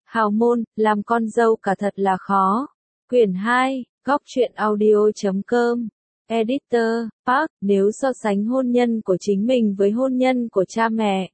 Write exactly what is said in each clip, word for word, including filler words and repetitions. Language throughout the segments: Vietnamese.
Hào môn, làm con dâu cả thật là khó. Quyển hai, góc truyện audio chấm com. Editor, Park, nếu so sánh hôn nhân của chính mình với hôn nhân của cha mẹ,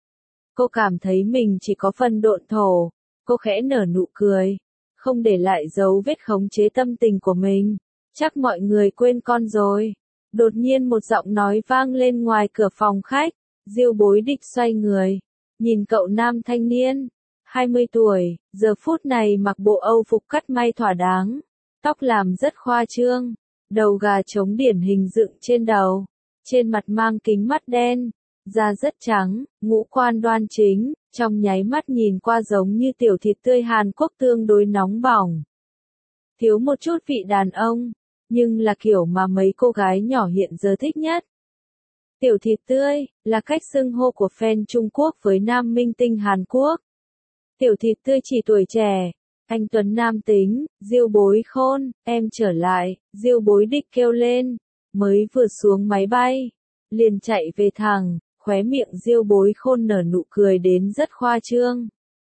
cô cảm thấy mình chỉ có phần độn thổ. Cô khẽ nở nụ cười, không để lại dấu vết khống chế tâm tình của mình. Chắc mọi người quên con rồi. Đột nhiên một giọng nói vang lên ngoài cửa phòng khách. Diêu Bối Địch xoay người, nhìn cậu nam thanh niên, hai mươi tuổi, giờ phút này mặc bộ Âu phục cắt may thỏa đáng, tóc làm rất khoa trương, đầu gà trống điển hình dựng trên đầu, trên mặt mang kính mắt đen, da rất trắng, ngũ quan đoan chính, trong nháy mắt nhìn qua giống như tiểu thịt tươi Hàn Quốc tương đối nóng bỏng. Thiếu một chút vị đàn ông, nhưng là kiểu mà mấy cô gái nhỏ hiện giờ thích nhất. Tiểu thịt tươi, là cách xưng hô của fan Trung Quốc với nam minh tinh Hàn Quốc. Tiểu thịt tươi chỉ tuổi trẻ, anh tuấn nam tính, Diêu Bối Khôn, em trở lại, Diêu Bối Địch kêu lên, mới vừa xuống máy bay, liền chạy về thẳng, khóe miệng Diêu Bối Khôn nở nụ cười đến rất khoa trương.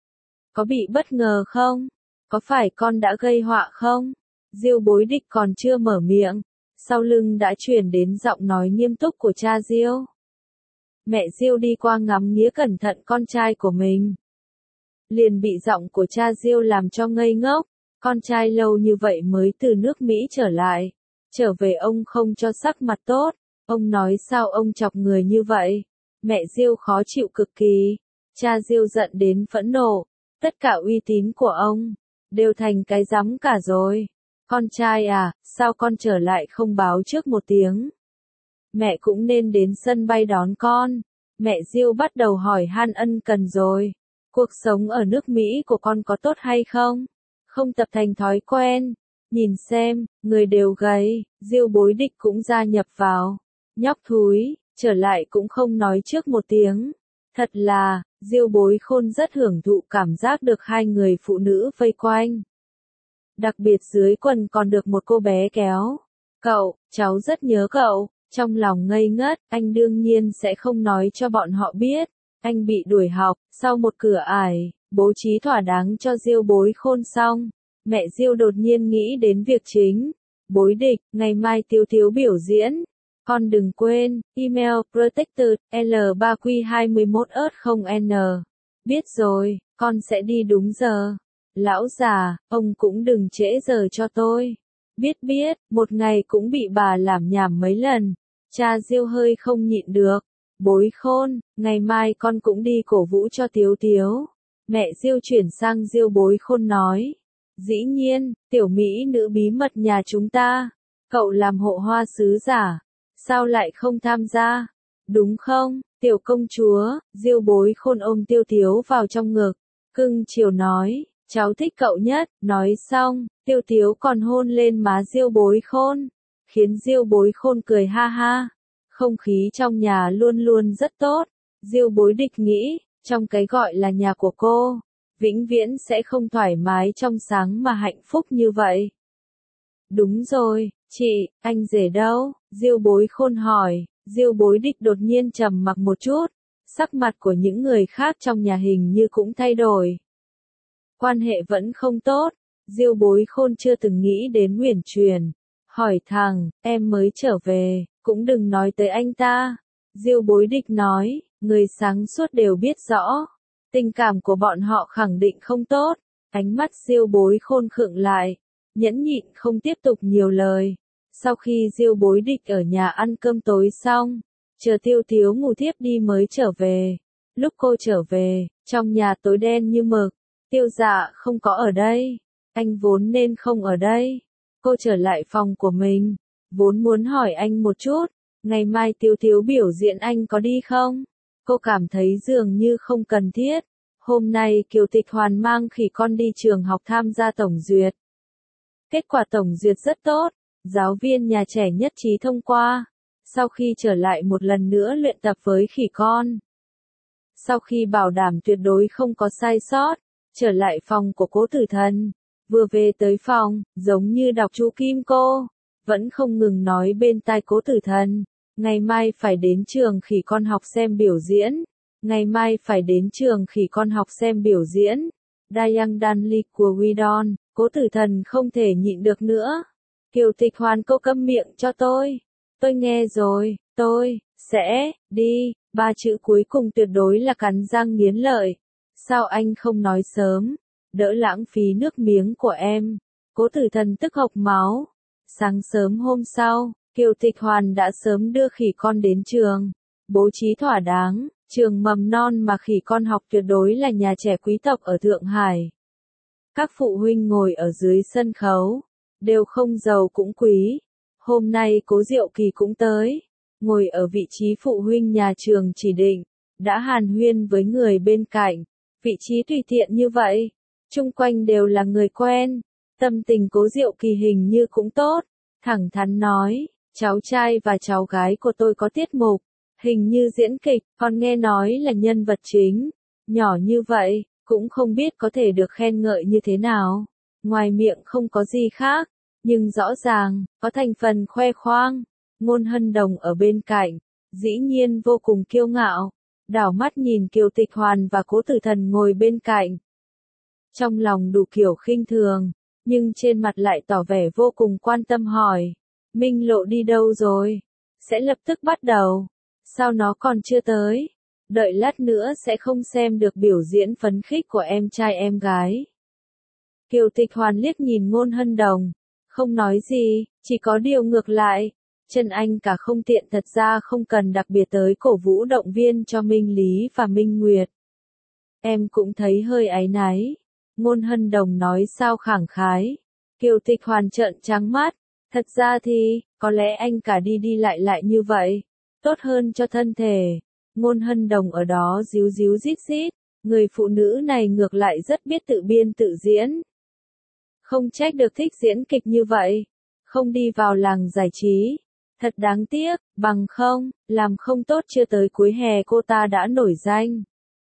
Có bị bất ngờ không? Có phải con đã gây họa không? Diêu Bối Địch còn chưa mở miệng, sau lưng đã truyền đến giọng nói nghiêm túc của cha Diêu. Mẹ Diêu đi qua ngắm nghía cẩn thận con trai của mình, liền bị giọng của cha Diêu làm cho ngây ngốc. Con trai lâu như vậy mới từ nước Mỹ trở lại, trở về ông không cho sắc mặt tốt, ông nói sao ông chọc người như vậy. Mẹ Diêu khó chịu cực kỳ, cha Diêu giận đến phẫn nộ, tất cả uy tín của ông đều thành cái rắm cả rồi. Con trai à, sao con trở lại không báo trước một tiếng? Mẹ cũng nên đến sân bay đón con. Mẹ Diêu bắt đầu hỏi han ân cần rồi. Cuộc sống ở nước Mỹ của con có tốt hay không? Không tập thành thói quen. Nhìn xem, người đều gầy. Diêu Bối Địch cũng gia nhập vào. Nhóc thúi, trở lại cũng không nói trước một tiếng. Thật là, Diêu Bối Khôn rất hưởng thụ cảm giác được hai người phụ nữ vây quanh. Đặc biệt dưới quần còn được một cô bé kéo. Cậu, cháu rất nhớ cậu. Trong lòng ngây ngất, anh đương nhiên sẽ không nói cho bọn họ biết. Anh bị đuổi học, sau một cửa ải, bố trí thỏa đáng cho Diêu Bối Khôn xong. Mẹ Diêu đột nhiên nghĩ đến việc chính. Bối Địch, ngày mai Tiếu Tiếu biểu diễn. Con đừng quên, email protected, L ba Q hai mốt ớt không N. Biết rồi, con sẽ đi đúng giờ. Lão già, ông cũng đừng trễ giờ cho tôi. Biết biết, một ngày cũng bị bà làm nhảm mấy lần. Cha Diêu hơi không nhịn được. Bối Khôn, ngày mai con cũng đi cổ vũ cho Tiếu Tiếu. Mẹ Diêu chuyển sang Diêu Bối Khôn nói. Dĩ nhiên, tiểu mỹ nữ bí mật nhà chúng ta. Cậu làm hộ hoa sứ giả. Sao lại không tham gia? Đúng không, tiểu công chúa? Diêu Bối Khôn ôm Tiếu Tiếu vào trong ngực. Cưng chiều nói. Cháu thích cậu nhất. Nói xong, Tiếu Tiếu còn hôn lên má Diêu Bối Khôn, khiến Diêu Bối Khôn cười ha ha. Không khí trong nhà luôn luôn rất tốt. Diêu Bối Địch nghĩ, trong cái gọi là nhà của cô, vĩnh viễn sẽ không thoải mái trong sáng mà hạnh phúc như vậy. Đúng rồi, chị, anh rể đâu? Diêu Bối Khôn hỏi. Diêu Bối Địch đột nhiên trầm mặc một chút, sắc mặt của những người khác trong nhà hình như cũng thay đổi. Quan hệ vẫn không tốt. Diêu Bối Khôn chưa từng nghĩ đến uyển chuyển, hỏi thẳng, em mới trở về, cũng đừng nói tới anh ta. Diêu Bối Địch nói, người sáng suốt đều biết rõ, tình cảm của bọn họ khẳng định không tốt. Ánh mắt Diêu Bối Khôn khựng lại, nhẫn nhịn không tiếp tục nhiều lời. Sau khi Diêu Bối Địch ở nhà ăn cơm tối xong, chờ Tiếu Tiếu ngủ thiếp đi mới trở về. Lúc cô trở về, trong nhà tối đen như mực. Tiêu Dạ không có ở đây. Anh vốn nên không ở đây. Cô trở lại phòng của mình, vốn muốn hỏi anh một chút, ngày mai Tiếu Tiếu biểu diễn anh có đi không? Cô cảm thấy dường như không cần thiết. Hôm nay Kiều Tịch Hoàn mang khỉ con đi trường học tham gia tổng duyệt. Kết quả tổng duyệt rất tốt, giáo viên nhà trẻ nhất trí thông qua. Sau khi trở lại một lần nữa luyện tập với khỉ con, sau khi bảo đảm tuyệt đối không có sai sót, trở lại phòng của Cố Tử Thần. Vừa về tới phòng, giống như đọc chú Kim cô, vẫn không ngừng nói bên tai Cố Tử Thần. Ngày mai phải đến trường khỉ con học xem biểu diễn. Ngày mai phải đến trường khỉ con học xem biểu diễn. Dayang Danli của Widon, Cố Tử Thần không thể nhịn được nữa. Kiều Tịch Hoàn, cô câm miệng cho tôi. Tôi nghe rồi, tôi sẽ đi. Ba chữ cuối cùng tuyệt đối là cắn răng nghiến lợi. Sao anh không nói sớm? Đỡ lãng phí nước miếng của em. Cố Tử Thần tức hộc máu. Sáng sớm hôm sau, Kiều Tịch Hoàn đã sớm đưa khỉ con đến trường. Bố trí thỏa đáng, trường mầm non mà khỉ con học tuyệt đối là nhà trẻ quý tộc ở Thượng Hải. Các phụ huynh ngồi ở dưới sân khấu, đều không giàu cũng quý. Hôm nay Cố Diệu Kỳ cũng tới, ngồi ở vị trí phụ huynh nhà trường chỉ định, đã hàn huyên với người bên cạnh. Vị trí tùy tiện như vậy, chung quanh đều là người quen. Tâm tình Cố Diệu Kỳ hình như cũng tốt, thẳng thắn nói, cháu trai và cháu gái của tôi có tiết mục, hình như diễn kịch, còn nghe nói là nhân vật chính. Nhỏ như vậy, cũng không biết có thể được khen ngợi như thế nào. Ngoài miệng không có gì khác, nhưng rõ ràng, có thành phần khoe khoang. Ngôn Hân Đồng ở bên cạnh, dĩ nhiên vô cùng kiêu ngạo, đảo mắt nhìn Kiều Tịch Hoàn và Cố Tử Thần ngồi bên cạnh. Trong lòng đủ kiểu khinh thường, nhưng trên mặt lại tỏ vẻ vô cùng quan tâm hỏi, Minh Lộ đi đâu rồi? Sẽ lập tức bắt đầu. Sao nó còn chưa tới? Đợi lát nữa sẽ không xem được biểu diễn phấn khích của em trai em gái. Kiều Tịch Hoàn liếc nhìn Ngôn Hân Đồng, không nói gì, chỉ có điều ngược lại. Chân anh cả không tiện, thật ra không cần đặc biệt tới cổ vũ động viên cho Minh Lý và Minh Nguyệt. Em cũng thấy hơi áy náy. Ngôn Hân Đồng nói sao khẳng khái. Kiều Tịch Hoàn trợn trắng mắt. Thật ra thì, có lẽ anh cả đi đi lại lại như vậy, tốt hơn cho thân thể. Ngôn Hân Đồng ở đó díu díu rít rít. Người phụ nữ này ngược lại rất biết tự biên tự diễn. Không trách được thích diễn kịch như vậy. Không đi vào làng giải trí. Thật đáng tiếc, bằng không, làm không tốt chưa tới cuối hè cô ta đã nổi danh.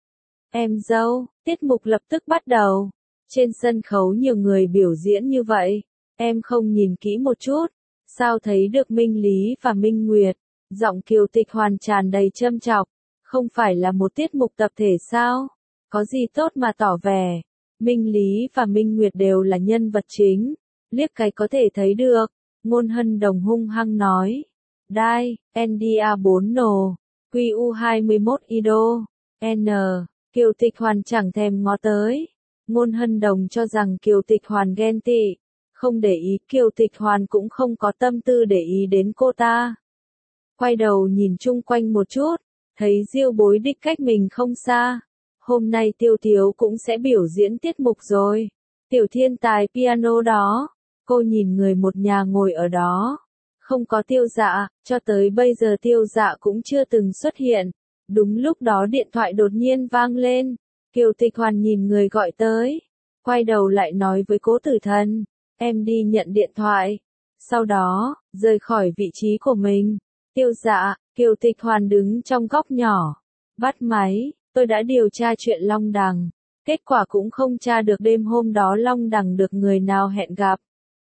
Em dâu, tiết mục lập tức bắt đầu. Trên sân khấu nhiều người biểu diễn như vậy. Em không nhìn kỹ một chút. Sao thấy được Minh Lý và Minh Nguyệt? Giọng Kiều Tịch Hoàn tràn đầy châm chọc. Không phải là một tiết mục tập thể sao? Có gì tốt mà tỏ vẻ. Minh Lý và Minh Nguyệt đều là nhân vật chính. Liếc cái có thể thấy được. Ngôn Hân Đồng hung hăng nói. Đai, en đê a bốn nồ, quy u hai mươi mốt Ido, N. Kiều Tịch Hoàn chẳng thèm ngó tới. Ngôn Hân Đồng cho rằng Kiều Tịch Hoàn ghen tị. Không để ý, Kiều Tịch Hoàn cũng không có tâm tư để ý đến cô ta. Quay đầu nhìn chung quanh một chút, thấy Diêu Bối Địch cách mình không xa. Hôm nay Tiêu Tiếu cũng sẽ biểu diễn tiết mục rồi. Tiểu thiên tài piano đó. Cô nhìn người một nhà ngồi ở đó. Không có Tiêu Dạ, cho tới bây giờ Tiêu Dạ cũng chưa từng xuất hiện. Đúng lúc đó điện thoại đột nhiên vang lên. Kiều Tịch Hoàn nhìn người gọi tới. Quay đầu lại nói với Cố Tử Thần. Em đi nhận điện thoại. Sau đó, rời khỏi vị trí của mình. Tiêu Dạ, Kiều Tịch Hoàn đứng trong góc nhỏ. Bắt máy, tôi đã điều tra chuyện Long Đằng. Kết quả cũng không tra được đêm hôm đó Long Đằng được người nào hẹn gặp.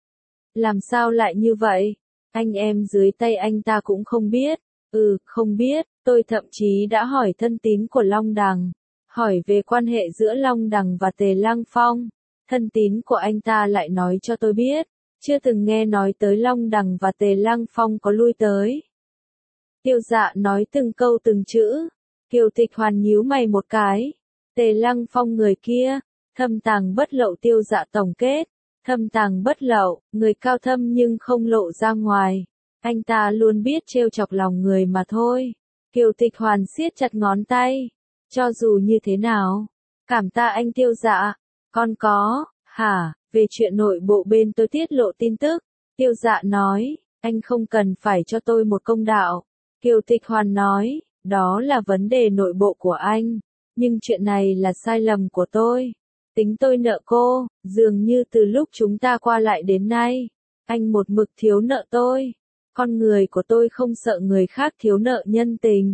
Làm sao lại như vậy? Anh em dưới tay anh ta cũng không biết. Ừ, không biết, tôi thậm chí đã hỏi thân tín của Long Đằng. Hỏi về quan hệ giữa Long Đằng và Tề Lăng Phong. Thân tín của anh ta lại nói cho tôi biết. Chưa từng nghe nói tới Long Đằng và Tề Lăng Phong có lui tới. Tiêu Dạ nói từng câu từng chữ. Kiều Tịch Hoàn nhíu mày một cái. Tề Lăng Phong người kia, thâm tàng bất lộ. Tiêu Dạ tổng kết. Thâm tàng bất lậu, người cao thâm nhưng không lộ ra ngoài. Anh ta luôn biết trêu chọc lòng người mà thôi. Kiều Tịch Hoàn siết chặt ngón tay. Cho dù như thế nào, cảm tạ anh Tiêu Dạ. Con có, hả, về chuyện nội bộ bên tôi tiết lộ tin tức. Tiêu Dạ nói, anh không cần phải cho tôi một công đạo. Kiều Tịch Hoàn nói, đó là vấn đề nội bộ của anh. Nhưng chuyện này là sai lầm của tôi. Tính tôi nợ cô, dường như từ lúc chúng ta qua lại đến nay, anh một mực thiếu nợ tôi. Con người của tôi không sợ người khác thiếu nợ nhân tình.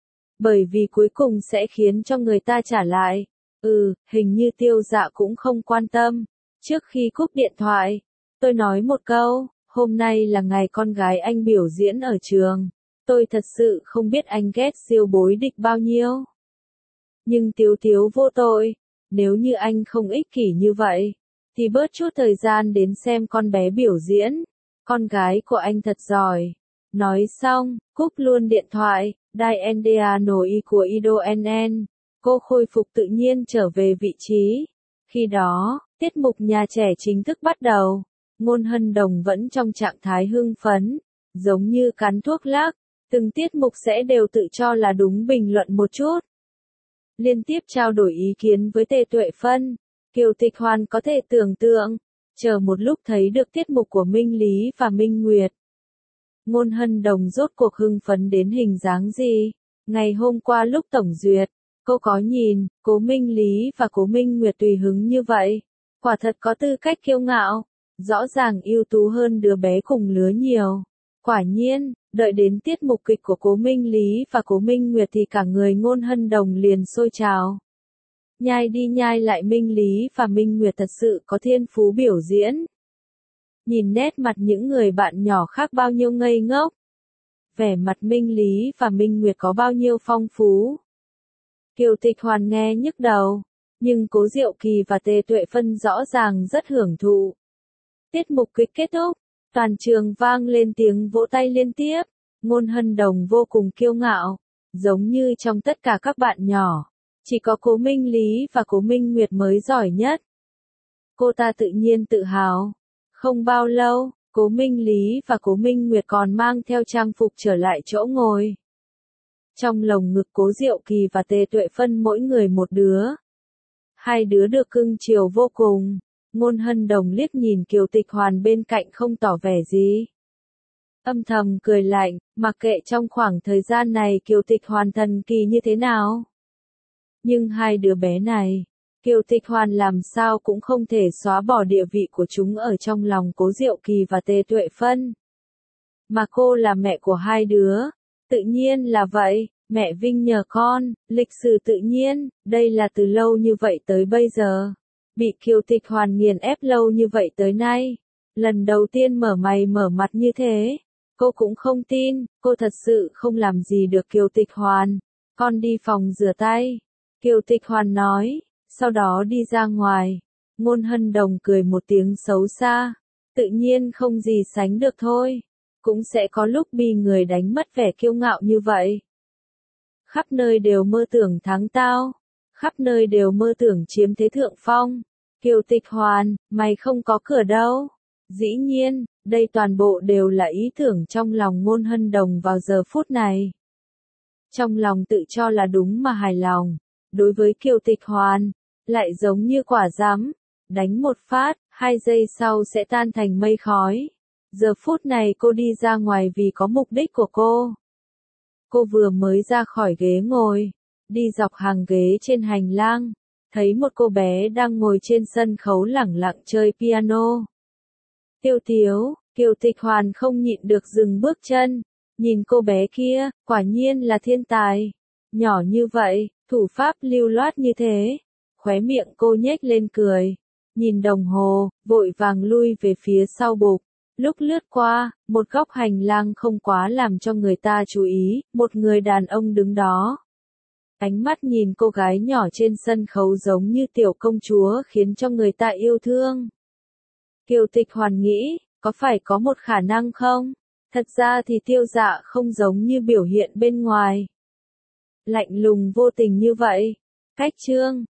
Bởi vì cuối cùng sẽ khiến cho người ta trả lại. Ừ, hình như Tiêu Dạ cũng không quan tâm. Trước khi cúp điện thoại, tôi nói một câu, hôm nay là ngày con gái anh biểu diễn ở trường. Tôi thật sự không biết anh ghét Diêu Bối Địch bao nhiêu. Nhưng Tiếu Tiếu vô tội. nếu như anh không ích kỷ như vậy, thì bớt chút thời gian đến xem con bé biểu diễn. Con gái của anh thật giỏi. Nói xong, cúp luôn điện thoại, Diane nổi của Ido en en. Cô khôi phục tự nhiên trở về vị trí. Khi đó, tiết mục nhà trẻ chính thức bắt đầu. Ngôn Hân Đồng vẫn trong trạng thái hưng phấn, giống như cắn thuốc lắc. Từng tiết mục sẽ đều tự cho là đúng bình luận một chút. Liên tiếp trao đổi ý kiến với Tề Tuệ Phân. Kiều Tịch Hoàn có thể tưởng tượng, chờ một lúc thấy được tiết mục của Minh Lý và Minh Nguyệt. Ngôn Hân Đồng rốt cuộc hưng phấn đến hình dáng gì? Ngày hôm qua lúc tổng duyệt, cô có nhìn, Cố Minh Lý và Cố Minh Nguyệt tùy hứng như vậy. Quả thật có tư cách kiêu ngạo, rõ ràng ưu tú hơn đứa bé cùng lứa nhiều. Quả nhiên, đợi đến tiết mục kịch của Cố Minh Lý và Cố Minh Nguyệt thì cả người Ngôn Hân Đồng liền sôi trào. Nhai đi nhai lại Minh Lý và Minh Nguyệt thật sự có thiên phú biểu diễn. Nhìn nét mặt những người bạn nhỏ khác bao nhiêu ngây ngốc. Vẻ mặt Minh Lý và Minh Nguyệt có bao nhiêu phong phú. Kiều Tịch Hoàn nghe nhức đầu, nhưng Cố Diệu Kỳ và Tề Tuệ Phân rõ ràng rất hưởng thụ. Tiết mục kịch kết thúc, toàn trường vang lên tiếng vỗ tay liên tiếp. Ngôn Hân Đồng vô cùng kiêu ngạo, giống như trong tất cả các bạn nhỏ, chỉ có Cố Minh Lý và Cố Minh Nguyệt mới giỏi nhất. Cô ta tự nhiên tự hào. Không bao lâu, Cố Minh Lý và Cố Minh Nguyệt còn mang theo trang phục trở lại chỗ ngồi. Trong lồng ngực Cố Diệu Kỳ và Tề Tuệ Phân mỗi người một đứa. Hai đứa được cưng chiều vô cùng. Ngôn Hân Đồng liếc nhìn Kiều Tịch Hoàn bên cạnh không tỏ vẻ gì. Âm thầm cười lạnh, mặc kệ trong khoảng thời gian này Kiều Tịch Hoàn thần kỳ như thế nào. Nhưng hai đứa bé này, Kiều Tịch Hoàn làm sao cũng không thể xóa bỏ địa vị của chúng ở trong lòng Cố Diệu Kỳ và Tề Tuệ Phân. Mà cô là mẹ của hai đứa, tự nhiên là vậy, mẹ vinh nhờ con, lịch sử tự nhiên, đây là từ lâu như vậy tới bây giờ. Bị Kiều Tịch Hoàn nghiền ép lâu như vậy tới nay. Lần đầu tiên mở mày mở mặt như thế, cô cũng không tin, cô thật sự không làm gì được Kiều Tịch Hoàn. Con đi phòng rửa tay. Kiều Tịch Hoàn nói, sau đó đi ra ngoài. Ngôn Hân Đồng cười một tiếng xấu xa. Tự nhiên không gì sánh được thôi. Cũng sẽ có lúc bị người đánh mất vẻ kiêu ngạo như vậy. Khắp nơi đều mơ tưởng thắng tao. Khắp nơi đều mơ tưởng chiếm thế thượng phong. Kiều Tịch Hoàn, mày không có cửa đâu. Dĩ nhiên, đây toàn bộ đều là ý tưởng trong lòng Ngôn Hân Đồng vào giờ phút này. Trong lòng tự cho là đúng mà hài lòng. Đối với Kiều Tịch Hoàn, lại giống như quả rắm, đánh một phát, hai giây sau sẽ tan thành mây khói. Giờ phút này cô đi ra ngoài vì có mục đích của cô. Cô vừa mới ra khỏi ghế ngồi, đi dọc hàng ghế trên hành lang, thấy một cô bé đang ngồi trên sân khấu lẳng lặng chơi piano. Tiêu Tiếu, Kiều Tịch Hoàn không nhịn được dừng bước chân, nhìn cô bé kia, quả nhiên là thiên tài. Nhỏ như vậy, thủ pháp lưu loát như thế. Khóe miệng cô nhếch lên cười, nhìn đồng hồ, vội vàng lui về phía sau bục. Lúc lướt qua, một góc hành lang không quá làm cho người ta chú ý, một người đàn ông đứng đó. Ánh mắt nhìn cô gái nhỏ trên sân khấu giống như tiểu công chúa khiến cho người ta yêu thương. Kiều Tịch Hoàn nghĩ, có phải có một khả năng không? Thật ra thì Tiêu Dạ không giống như biểu hiện bên ngoài. Lạnh lùng vô tình như vậy. Cách chương